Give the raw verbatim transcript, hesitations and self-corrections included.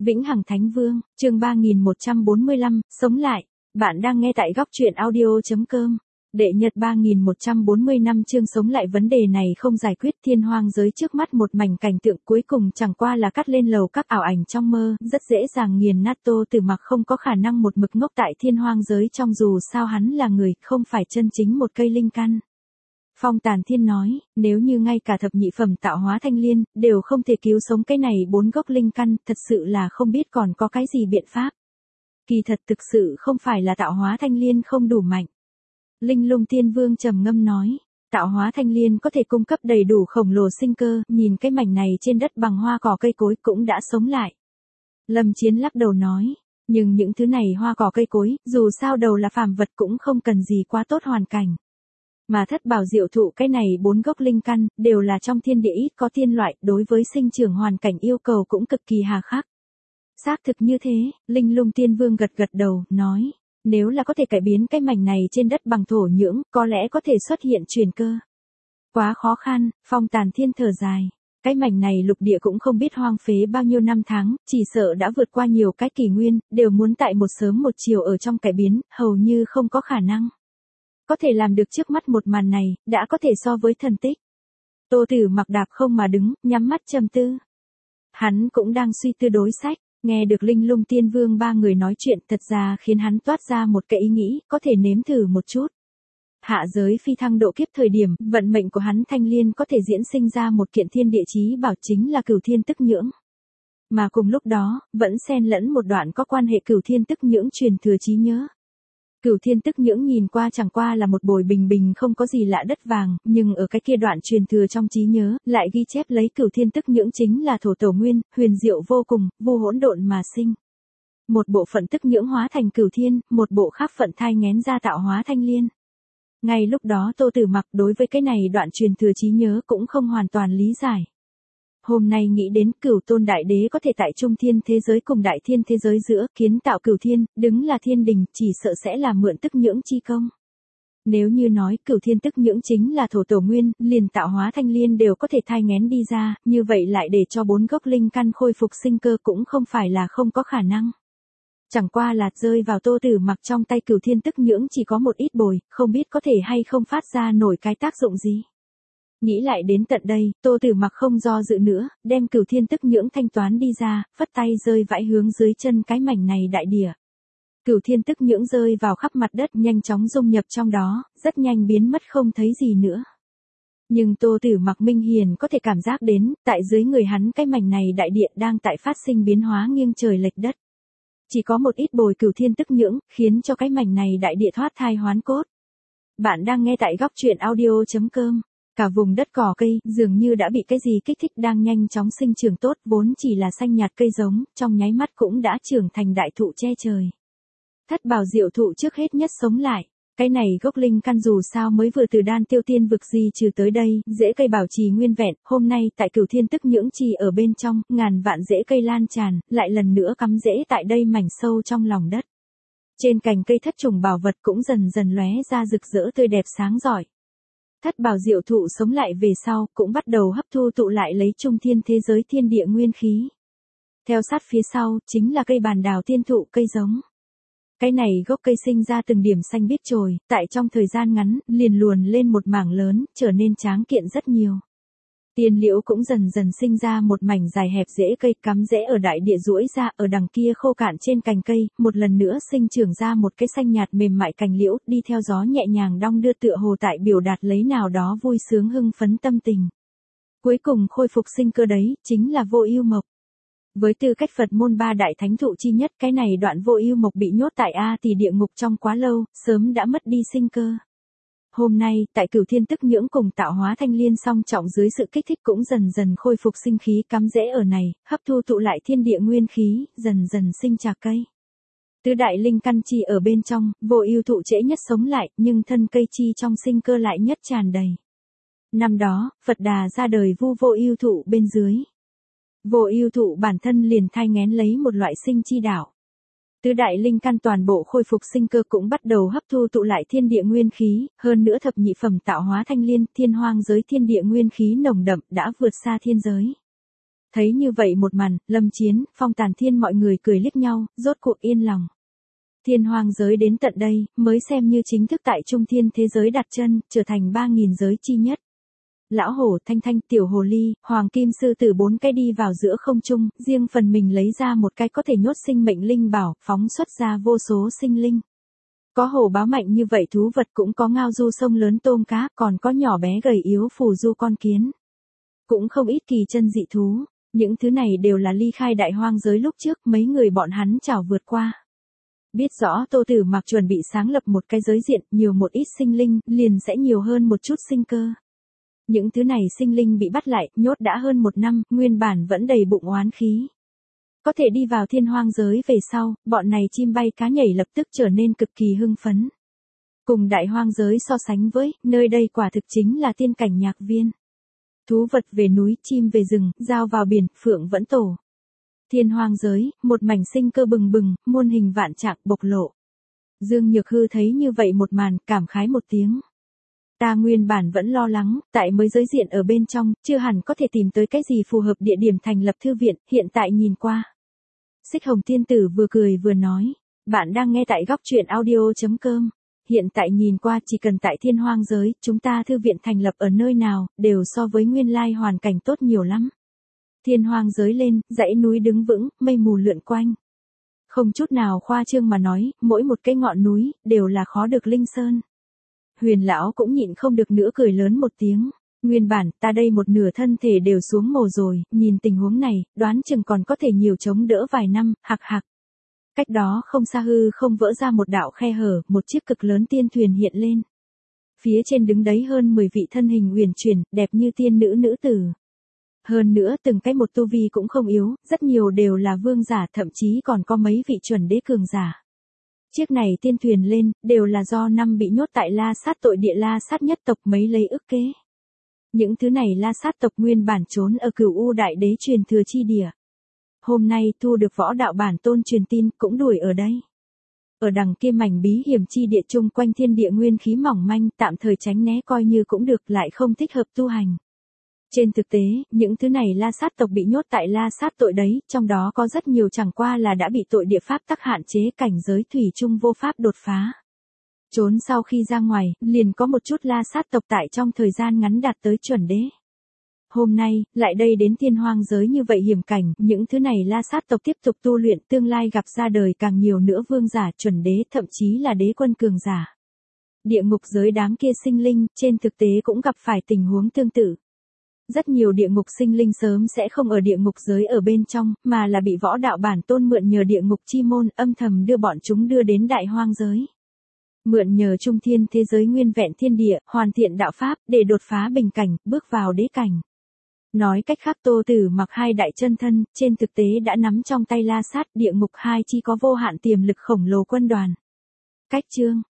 Vĩnh Hằng Thánh Vương, chương ba nghìn một trăm bốn mươi lăm, sống lại. Bạn đang nghe tại góc truyện audio chấm com. Đệ nhật ba nghìn một trăm bốn mươi năm chương sống lại. Vấn đề này không giải quyết. Thiên hoang giới trước mắt một mảnh cảnh tượng cuối cùng chẳng qua là cắt lên lầu các ảo ảnh trong mơ, rất dễ dàng nghiền nát. Tô Tử Mặc không có khả năng một mực ngốc tại thiên hoang giới trong, dù sao hắn là người, không phải chân chính một cây linh căn. Phong Tàn Thiên nói, nếu như ngay cả thập nhị phẩm tạo hóa thanh liên, đều không thể cứu sống cái này bốn gốc linh căn, thật sự là không biết còn có cái gì biện pháp. Kỳ thật thực sự không phải là tạo hóa thanh liên không đủ mạnh. Linh Lung Tiên Vương trầm ngâm nói, tạo hóa thanh liên có thể cung cấp đầy đủ khổng lồ sinh cơ, nhìn cái mảnh này trên đất bằng hoa cỏ cây cối cũng đã sống lại. Lâm Chiến lắc đầu nói, nhưng những thứ này hoa cỏ cây cối, dù sao đầu là phàm vật cũng không cần gì quá tốt hoàn cảnh. Mà thất bảo diệu thụ cái này bốn gốc linh căn, đều là trong thiên địa ít có thiên loại, đối với sinh trưởng hoàn cảnh yêu cầu cũng cực kỳ hà khắc. Xác thực như thế, Linh Lung Tiên Vương gật gật đầu, nói, nếu là có thể cải biến cái mảnh này trên đất bằng thổ nhưỡng, có lẽ có thể xuất hiện truyền cơ. Quá khó khăn, Phong Tàn Thiên thở dài. Cái mảnh này lục địa cũng không biết hoang phế bao nhiêu năm tháng, chỉ sợ đã vượt qua nhiều cái kỷ nguyên, đều muốn tại một sớm một chiều ở trong cải biến, hầu như không có khả năng. Có thể làm được trước mắt một màn này, đã có thể so với thần tích. Tô Tử Mặc đạp không mà đứng, nhắm mắt trầm tư. Hắn cũng đang suy tư đối sách, nghe được Linh Lung Tiên Vương ba người nói chuyện, thật ra khiến hắn toát ra một cái ý nghĩ, có thể nếm thử một chút. Hạ giới phi thăng độ kiếp thời điểm, vận mệnh của hắn thanh liên có thể diễn sinh ra một kiện thiên địa chí bảo, chính là Cửu Thiên Tức Nhưỡng. Mà cùng lúc đó, vẫn xen lẫn một đoạn có quan hệ Cửu Thiên Tức Nhưỡng truyền thừa trí nhớ. Cửu Thiên Tức Nhưỡng nhìn qua chẳng qua là một bồi bình bình không có gì lạ đất vàng, nhưng ở cái kia đoạn truyền thừa trong trí nhớ, lại ghi chép lấy Cửu Thiên Tức Nhưỡng chính là thổ tổ nguyên, huyền diệu vô cùng, vô hỗn độn mà sinh. Một bộ phận tức nhưỡng hóa thành Cửu Thiên, một bộ khác phận thai nghén ra tạo hóa thanh liên. Ngay lúc đó Tô Tử Mặc đối với cái này đoạn truyền thừa trí nhớ cũng không hoàn toàn lý giải. Hôm nay nghĩ đến Cửu Tôn Đại Đế có thể tại trung thiên thế giới cùng đại thiên thế giới giữa kiến tạo Cửu Thiên, đứng là thiên đình, chỉ sợ sẽ là mượn tức nhưỡng chi công. Nếu như nói Cửu Thiên tức nhưỡng chính là thổ tổ nguyên, liền tạo hóa thanh liên đều có thể thai nghén đi ra, như vậy lại để cho bốn gốc linh căn khôi phục sinh cơ cũng không phải là không có khả năng. Chẳng qua là rơi vào Tô Tử Mặc trong tay Cửu Thiên tức nhưỡng chỉ có một ít bồi, không biết có thể hay không phát ra nổi cái tác dụng gì. Nghĩ lại đến tận đây, Tô Tử Mặc không do dự nữa, đem Cửu Thiên Tức Nhưỡng thanh toán đi ra, phất tay rơi vãi hướng dưới chân cái mảnh này đại địa. Cửu Thiên Tức Nhưỡng rơi vào khắp mặt đất, nhanh chóng dung nhập trong đó, rất nhanh biến mất không thấy gì nữa. Nhưng Tô Tử Mặc minh hiển có thể cảm giác đến, tại dưới người hắn cái mảnh này đại địa đang tại phát sinh biến hóa nghiêng trời lệch đất. Chỉ có một ít bồi Cửu Thiên Tức Nhưỡng, khiến cho cái mảnh này đại địa thoát thai hoán cốt. Bạn đang nghe tại góc truyện audio chấm com. Cả vùng đất cỏ cây, dường như đã bị cái gì kích thích đang nhanh chóng sinh trưởng tốt, vốn chỉ là xanh nhạt cây giống, trong nháy mắt cũng đã trưởng thành đại thụ che trời. Thất bảo diệu thụ trước hết nhất sống lại. Cái này gốc linh căn dù sao mới vừa từ đan tiêu tiên vực di trừ tới đây, rễ cây bảo trì nguyên vẹn, hôm nay tại Cửu Thiên Tức Nhưỡng trì ở bên trong, ngàn vạn rễ cây lan tràn, lại lần nữa cắm rễ tại đây mảnh sâu trong lòng đất. Trên cành cây thất trùng bảo vật cũng dần dần lóe ra rực rỡ tươi đẹp sáng rọi. Thất bảo diệu thụ sống lại về sau, cũng bắt đầu hấp thu tụ lại lấy trung thiên thế giới thiên địa nguyên khí. Theo sát phía sau, chính là cây bàn đào tiên thụ cây giống. Cái này gốc cây sinh ra từng điểm xanh biếc chồi, tại trong thời gian ngắn, liền luồn lên một mảng lớn, trở nên tráng kiện rất nhiều. Tiên liễu cũng dần dần sinh ra một mảnh dài hẹp rễ cây cắm rễ ở đại địa duỗi ra, ở đằng kia khô cạn trên cành cây, một lần nữa sinh trưởng ra một cái xanh nhạt mềm mại cành liễu, đi theo gió nhẹ nhàng đong đưa tựa hồ tại biểu đạt lấy nào đó vui sướng hưng phấn tâm tình. Cuối cùng khôi phục sinh cơ đấy, chính là Vô Ưu Mộc. Với tư cách Phật môn ba đại thánh thụ chi nhất, cái này đoạn Vô Ưu Mộc bị nhốt tại A Tỳ địa ngục trong quá lâu, sớm đã mất đi sinh cơ. Hôm nay, tại Cửu Thiên Tức Nhưỡng cùng tạo hóa thanh liên song trọng dưới sự kích thích cũng dần dần khôi phục sinh khí cắm rễ ở này, hấp thu tụ lại thiên địa nguyên khí, dần dần sinh trà cây. Tứ đại linh căn chi ở bên trong, Vô Ưu thụ trễ nhất sống lại, nhưng thân cây chi trong sinh cơ lại nhất tràn đầy. Năm đó, Phật Đà ra đời vu Vô Ưu thụ bên dưới. Vô Ưu thụ bản thân liền thai nghén lấy một loại sinh chi đạo. Tứ đại linh căn toàn bộ khôi phục sinh cơ cũng bắt đầu hấp thu tụ lại thiên địa nguyên khí, hơn nữa thập nhị phẩm tạo hóa thanh liên, thiên hoang giới thiên địa nguyên khí nồng đậm đã vượt xa thiên giới. Thấy như vậy một màn, Lâm Chiến, Phong Tàn Thiên mọi người cười liếc nhau, rốt cuộc yên lòng. Thiên hoang giới đến tận đây, mới xem như chính thức tại trung thiên thế giới đặt chân, trở thành ba nghìn giới chi nhất. Lão hổ, thanh thanh, tiểu hồ ly, hoàng kim sư tử bốn cái đi vào giữa không trung, riêng phần mình lấy ra một cái có thể nhốt sinh mệnh linh bảo, phóng xuất ra vô số sinh linh. Có hổ báo mạnh như vậy thú vật, cũng có ngao du sông lớn tôm cá, còn có nhỏ bé gầy yếu phù du con kiến. Cũng không ít kỳ chân dị thú, những thứ này đều là ly khai đại hoang giới lúc trước mấy người bọn hắn chảo vượt qua. Biết rõ Tô Tử Mặc chuẩn bị sáng lập một cái giới diện, nhiều một ít sinh linh, liền sẽ nhiều hơn một chút sinh cơ. Những thứ này sinh linh bị bắt lại, nhốt đã hơn một năm, nguyên bản vẫn đầy bụng oán khí. Có thể đi vào thiên hoang giới về sau, bọn này chim bay cá nhảy lập tức trở nên cực kỳ hưng phấn. Cùng đại hoang giới so sánh với, nơi đây quả thực chính là tiên cảnh nhạc viên. Thú vật về núi, chim về rừng, dao vào biển, phượng vẫn tổ. Thiên hoang giới, một mảnh sinh cơ bừng bừng, muôn hình vạn trạng bộc lộ. Dương Nhược Hư thấy như vậy một màn, cảm khái một tiếng. Ta nguyên bản vẫn lo lắng, tại mới giới diện ở bên trong, chưa hẳn có thể tìm tới cái gì phù hợp địa điểm thành lập thư viện, hiện tại nhìn qua. Xích Hồng Tiên Tử vừa cười vừa nói, bạn đang nghe tại góc truyện audio chấm com. Hiện tại nhìn qua chỉ cần tại thiên hoang giới, chúng ta thư viện thành lập ở nơi nào, đều so với nguyên lai hoàn cảnh tốt nhiều lắm. Thiên hoang giới lên, dãy núi đứng vững, mây mù lượn quanh. Không chút nào khoa trương mà nói, mỗi một cái ngọn núi, đều là khó được linh sơn. Huyền lão cũng nhịn không được nữa cười lớn một tiếng. Nguyên bản, ta đây một nửa thân thể đều xuống mồ rồi, nhìn tình huống này, đoán chừng còn có thể nhiều chống đỡ vài năm, hạc hạc. Cách đó không xa hư không vỡ ra một đạo khe hở, một chiếc cực lớn tiên thuyền hiện lên. Phía trên đứng đấy hơn mười vị thân hình uyển chuyển, đẹp như tiên nữ nữ tử. Hơn nữa từng cái một tu vi cũng không yếu, rất nhiều đều là vương giả, thậm chí còn có mấy vị chuẩn đế cường giả. Chiếc này tiên thuyền lên, đều là do năm bị nhốt tại La Sát tội địa La Sát nhất tộc mấy lấy ức kế. Những thứ này La Sát tộc nguyên bản trốn ở Cửu U Đại Đế truyền thừa chi địa. Hôm nay thu được võ đạo bản tôn truyền tin, cũng đuổi ở đây. Ở đằng kia mảnh bí hiểm chi địa chung quanh thiên địa nguyên khí mỏng manh, tạm thời tránh né coi như cũng được, lại không thích hợp tu hành. Trên thực tế, những thứ này La Sát tộc bị nhốt tại La Sát tội đấy, trong đó có rất nhiều chẳng qua là đã bị tội địa pháp tắc hạn chế, cảnh giới thủy chung vô pháp đột phá. Trốn sau khi ra ngoài, liền có một chút La Sát tộc tại trong thời gian ngắn đạt tới chuẩn đế. Hôm nay, lại đây đến thiên hoang giới như vậy hiểm cảnh, những thứ này La Sát tộc tiếp tục tu luyện, tương lai gặp ra đời càng nhiều nữa vương giả, chuẩn đế, thậm chí là đế quân cường giả. Địa ngục giới đám kia sinh linh, trên thực tế cũng gặp phải tình huống tương tự. Rất nhiều địa ngục sinh linh sớm sẽ không ở địa ngục giới ở bên trong, mà là bị võ đạo bản tôn mượn nhờ địa ngục chi môn, âm thầm đưa bọn chúng đưa đến đại hoang giới. Mượn nhờ trung thiên thế giới nguyên vẹn thiên địa, hoàn thiện đạo pháp, để đột phá bình cảnh, bước vào đế cảnh. Nói cách khác Tô Tử Mặc hai đại chân thân, trên thực tế đã nắm trong tay La Sát, địa ngục hai chi có vô hạn tiềm lực khổng lồ quân đoàn. Cách chương